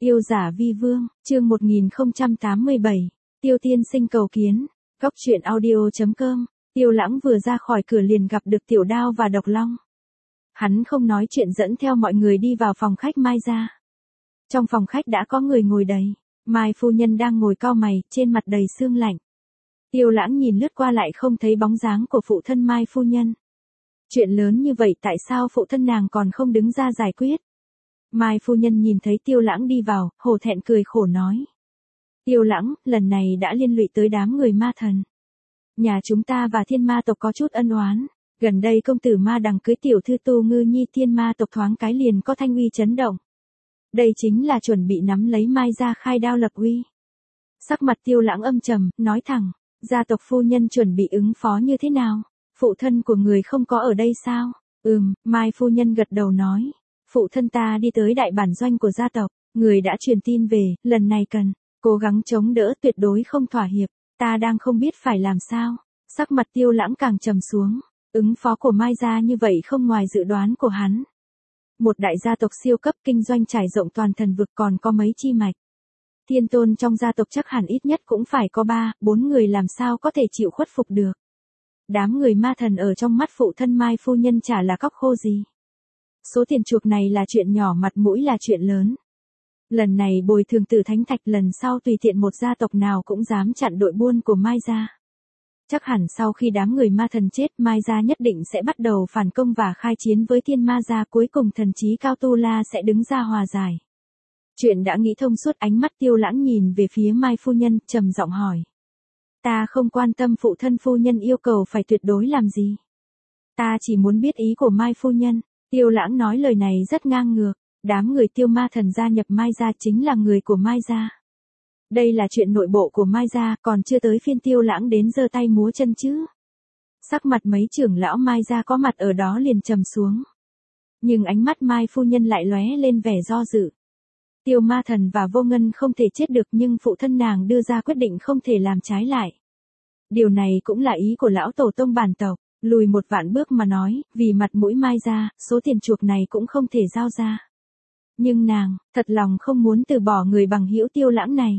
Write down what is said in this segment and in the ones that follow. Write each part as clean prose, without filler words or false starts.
Yêu giả vi vương, chương 1087, Tiêu tiên sinh cầu kiến, góc truyện audio.com, Tiêu Lãng vừa ra khỏi cửa liền gặp được Tiểu Đao và Độc Long. Hắn không nói chuyện dẫn theo mọi người đi vào phòng khách Mai gia. Trong phòng khách đã có người ngồi đầy, Mai phu nhân đang ngồi cau mày, trên mặt đầy sương lạnh. Tiêu Lãng nhìn lướt qua lại không thấy bóng dáng của phụ thân Mai phu nhân. Chuyện lớn như vậy tại sao phụ thân nàng còn không đứng ra giải quyết? Mai phu nhân nhìn thấy Tiêu Lãng đi vào, hổ thẹn cười khổ nói. Tiêu Lãng, lần này đã liên lụy tới đám người ma thần. Nhà chúng ta và thiên ma tộc có chút ân oán. Gần đây công tử ma đằng cưới tiểu thư Tu Ngư Nhi, thiên ma tộc thoáng cái liền có thanh uy chấn động. Đây chính là chuẩn bị nắm lấy Mai gia khai đao lập uy. Sắc mặt Tiêu Lãng âm trầm, nói thẳng, gia tộc phu nhân chuẩn bị ứng phó như thế nào? Phụ thân của người không có ở đây sao? Mai phu nhân gật đầu nói. Phụ thân ta đi tới đại bản doanh của gia tộc, người đã truyền tin về, lần này cần cố gắng chống đỡ, tuyệt đối không thỏa hiệp, ta đang không biết phải làm sao. Sắc mặt Tiêu Lãng càng trầm xuống, ứng phó của Mai gia như vậy không ngoài dự đoán của hắn. Một đại gia tộc siêu cấp kinh doanh trải rộng toàn thần vực, còn có mấy chi mạch. Thiên tôn trong gia tộc chắc hẳn ít nhất cũng phải có 3-4 người, làm sao có thể chịu khuất phục được. Đám người ma thần ở trong mắt phụ thân Mai phu nhân chả là cóc khô gì. Số tiền chuộc này là chuyện nhỏ, mặt mũi là chuyện lớn. Lần này bồi thường Tử Thánh Thạch, lần sau tùy tiện một gia tộc nào cũng dám chặn đội buôn của Mai gia. Chắc hẳn sau khi đám người ma thần chết, Mai gia nhất định sẽ bắt đầu phản công và khai chiến với Thiên Ma gia, cuối cùng thần chí cao Tu La sẽ đứng ra hòa giải. Chuyện đã nghĩ thông suốt, ánh mắt Tiêu Lãng nhìn về phía Mai phu nhân, trầm giọng hỏi. Ta không quan tâm phụ thân phu nhân yêu cầu phải tuyệt đối làm gì. Ta chỉ muốn biết ý của Mai phu nhân. Tiêu Lãng nói lời này rất ngang ngược. Đám người Tiêu ma thần gia nhập Mai gia chính là người của Mai gia. Đây là chuyện nội bộ của Mai gia, còn chưa tới phiên Tiêu Lãng đến giơ tay múa chân chứ. Sắc mặt mấy trưởng lão Mai gia có mặt ở đó liền trầm xuống. Nhưng ánh mắt Mai phu nhân lại lóe lên vẻ do dự. Tiêu ma thần và Vô Ngân không thể chết được, nhưng phụ thân nàng đưa ra quyết định không thể làm trái lại. Điều này cũng là ý của lão tổ tông bản tộc. Lùi một vạn bước mà nói, vì mặt mũi Mai gia, số tiền chuộc này cũng không thể giao ra. Nhưng nàng, thật lòng không muốn từ bỏ người bằng hữu Tiêu Lãng này.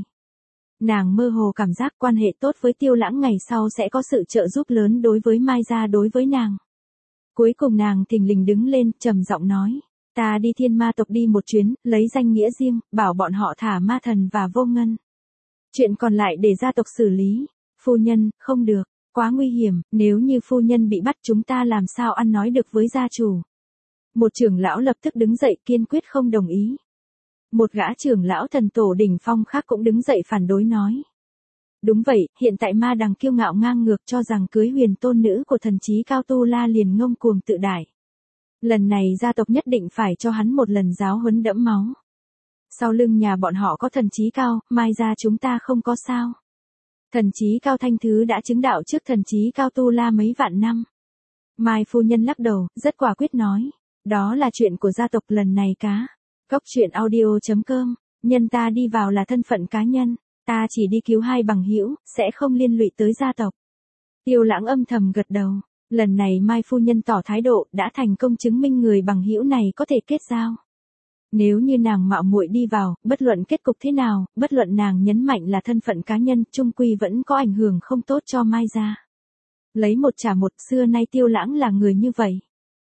Nàng mơ hồ cảm giác quan hệ tốt với Tiêu Lãng ngày sau sẽ có sự trợ giúp lớn đối với Mai gia, đối với nàng. Cuối cùng nàng thình lình đứng lên, trầm giọng nói. Ta đi thiên ma tộc đi một chuyến, lấy danh nghĩa riêng, bảo bọn họ thả ma thần và Vô Ngân. Chuyện còn lại để gia tộc xử lý. Phu nhân, không được. Quá nguy hiểm, nếu như phu nhân bị bắt chúng ta làm sao ăn nói được với gia chủ. Một trưởng lão lập tức đứng dậy kiên quyết không đồng ý. Một gã trưởng lão thần tổ đỉnh phong khác cũng đứng dậy phản đối nói. Đúng vậy, hiện tại ma đằng kiêu ngạo ngang ngược, cho rằng cưới huyền tôn nữ của thần chí cao Tu La liền ngông cuồng tự đại. Lần này gia tộc nhất định phải cho hắn một lần giáo huấn đẫm máu. Sau lưng nhà bọn họ có thần chí cao, Mai gia chúng ta không có sao. Thần chí cao Thanh Thứ đã chứng đạo trước thần chí cao Tu La mấy vạn năm. Mai phu nhân lắc đầu, rất quả quyết nói. Đó là chuyện của gia tộc, lần này cá. Góc truyện audio.com, nhân ta đi vào là thân phận cá nhân. Ta chỉ đi cứu hai bằng hữu, sẽ không liên lụy tới gia tộc. Tiêu Lãng âm thầm gật đầu. Lần này Mai phu nhân tỏ thái độ, đã thành công chứng minh người bằng hữu này có thể kết giao. Nếu như nàng mạo muội đi vào, bất luận kết cục thế nào, bất luận nàng nhấn mạnh là thân phận cá nhân, chung quy vẫn có ảnh hưởng không tốt cho Mai gia. Lấy một trả một, xưa nay Tiêu Lãng là người như vậy.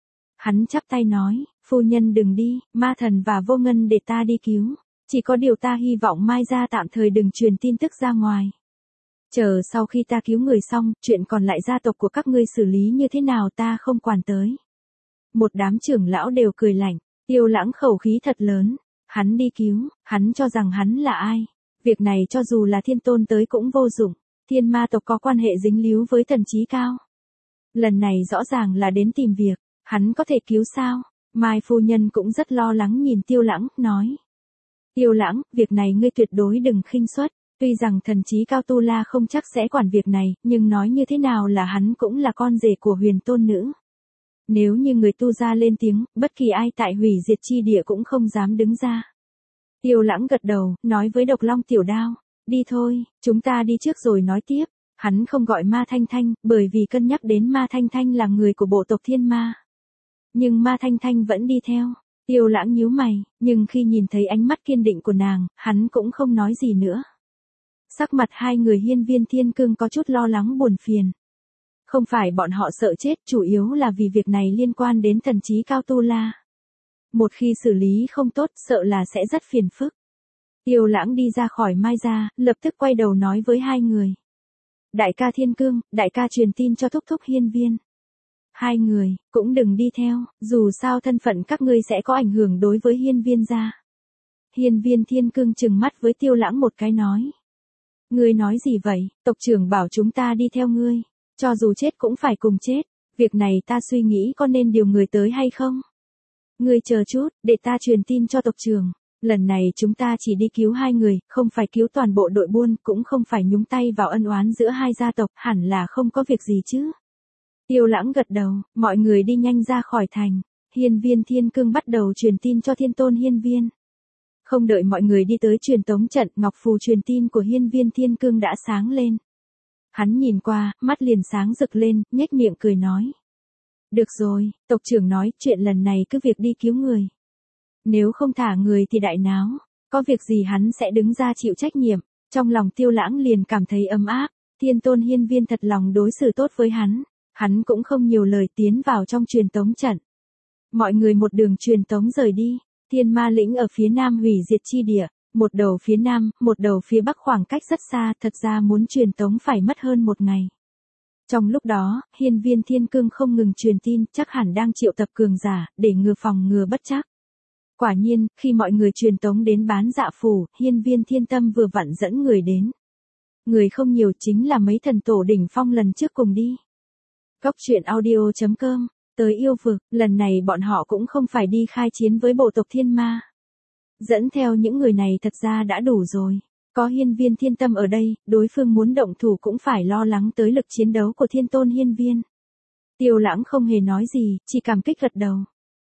Hắn chắp tay nói, phu nhân đừng đi, ma thần và Vô Ngân để ta đi cứu. Chỉ có điều ta hy vọng Mai gia tạm thời đừng truyền tin tức ra ngoài. Chờ sau khi ta cứu người xong, chuyện còn lại gia tộc của các ngươi xử lý như thế nào ta không quản tới. Một đám trưởng lão đều cười lạnh. Tiêu Lãng khẩu khí thật lớn. Hắn đi cứu, hắn cho rằng hắn là ai. Việc này cho dù là thiên tôn tới cũng vô dụng. Thiên ma tộc có quan hệ dính líu với thần chí cao. Lần này rõ ràng là đến tìm việc. Hắn có thể cứu sao? Mai phu nhân cũng rất lo lắng nhìn Tiêu Lãng, nói. Tiêu Lãng, việc này ngươi tuyệt đối đừng khinh suất. Tuy rằng thần chí cao Tu La không chắc sẽ quản việc này, nhưng nói như thế nào là hắn cũng là con rể của huyền tôn nữ. Nếu như người tu gia lên tiếng, bất kỳ ai tại hủy diệt chi địa cũng không dám đứng ra. Tiêu Lãng gật đầu, nói với Độc Long Tiểu Đao. Đi thôi, chúng ta đi trước rồi nói tiếp. Hắn không gọi Ma Thanh Thanh, bởi vì cân nhắc đến Ma Thanh Thanh là người của bộ tộc Thiên Ma. Nhưng Ma Thanh Thanh vẫn đi theo. Tiêu Lãng nhíu mày, nhưng khi nhìn thấy ánh mắt kiên định của nàng, hắn cũng không nói gì nữa. Sắc mặt hai người Hiên Viên Thiên Cương có chút lo lắng buồn phiền. Không phải bọn họ sợ chết, chủ yếu là vì việc này liên quan đến thần trí cao tu la. Một khi xử lý không tốt, sợ là sẽ rất phiền phức. Tiêu Lãng đi ra khỏi Mai gia, lập tức quay đầu nói với hai người. Đại ca Thiên Cương, đại ca truyền tin cho thúc thúc Hiên Viên. Hai người, cũng đừng đi theo, dù sao thân phận các ngươi sẽ có ảnh hưởng đối với Hiên Viên gia. Hiên Viên Thiên Cương trừng mắt với Tiêu Lãng một cái nói. Ngươi nói gì vậy, tộc trưởng bảo chúng ta đi theo ngươi, cho dù chết cũng phải cùng chết, việc này ta suy nghĩ có nên điều người tới hay không? Ngươi chờ chút, để ta truyền tin cho tộc trưởng, lần này chúng ta chỉ đi cứu hai người, không phải cứu toàn bộ đội buôn, cũng không phải nhúng tay vào ân oán giữa hai gia tộc, hẳn là không có việc gì chứ. Tiêu Lãng gật đầu, mọi người đi nhanh ra khỏi thành, Hiên Viên Thiên Cương bắt đầu truyền tin cho Thiên Tôn Hiên Viên. Không đợi mọi người đi tới truyền tống trận, ngọc phù truyền tin của Hiên Viên Thiên Cương đã sáng lên. Hắn nhìn qua, mắt liền sáng rực lên, nhếch miệng cười nói. Được rồi, tộc trưởng nói, chuyện lần này cứ việc đi cứu người. Nếu không thả người thì đại náo, có việc gì hắn sẽ đứng ra chịu trách nhiệm. Trong lòng Tiêu Lãng liền cảm thấy ấm áp, Thiên Tôn Hiên Viên thật lòng đối xử tốt với hắn cũng không nhiều lời tiến vào trong truyền tống trận. Mọi người một đường truyền tống rời đi, Thiên Ma lĩnh ở phía nam hủy diệt chi địa, một đầu phía nam, một đầu phía bắc khoảng cách rất xa, thật ra muốn truyền tống phải mất hơn một ngày. Trong lúc đó, Hiên Viên Thiên Cương không ngừng truyền tin, chắc hẳn đang triệu tập cường giả, để phòng ngừa bất trắc. Quả nhiên, khi mọi người truyền tống đến Bán Dạ phủ, Hiên Viên Thiên Tâm vừa vặn dẫn người đến. Người không nhiều, chính là mấy thần tổ đỉnh phong lần trước cùng đi. Góc truyện audio.com, tới yêu vực, lần này bọn họ cũng không phải đi khai chiến với bộ tộc Thiên Ma. Dẫn theo những người này thật ra đã đủ rồi. Có Hiên Viên Thiên Tâm ở đây, đối phương muốn động thủ cũng phải lo lắng tới lực chiến đấu của Thiên Tôn Hiên Viên. Tiêu Lãng không hề nói gì, chỉ cảm kích gật đầu.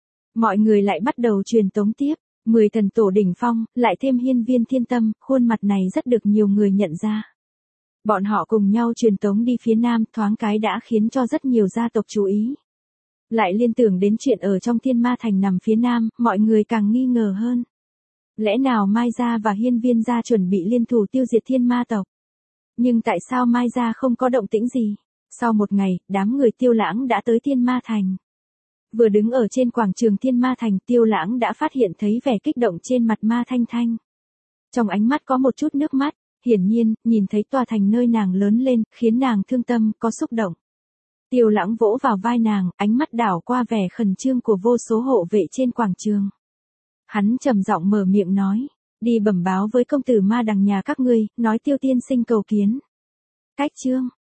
Mọi người lại bắt đầu truyền tống tiếp, 10 thần tổ đỉnh phong, lại thêm Hiên Viên Thiên Tâm, khuôn mặt này rất được nhiều người nhận ra. Bọn họ cùng nhau truyền tống đi phía nam, thoáng cái đã khiến cho rất nhiều gia tộc chú ý. Lại liên tưởng đến chuyện ở trong Thiên Ma Thành nằm phía nam, mọi người càng nghi ngờ hơn. Lẽ nào Mai gia và Hiên Viên gia chuẩn bị liên thủ tiêu diệt Thiên Ma tộc? Nhưng tại sao Mai gia không có động tĩnh gì? Sau một ngày, đám người Tiêu Lãng đã tới Thiên Ma Thành. Vừa đứng ở trên quảng trường Thiên Ma Thành, Tiêu Lãng đã phát hiện thấy vẻ kích động trên mặt Ma Thanh Thanh. Trong ánh mắt có một chút nước mắt, hiển nhiên, nhìn thấy tòa thành nơi nàng lớn lên, khiến nàng thương tâm, có xúc động. Tiêu Lãng vỗ vào vai nàng, ánh mắt đảo qua vẻ khẩn trương của vô số hộ vệ trên quảng trường. Hắn trầm giọng mở miệng nói, đi bẩm báo với công tử Ma Đằng nhà các ngươi, nói Tiêu tiên sinh cầu kiến. Cách chương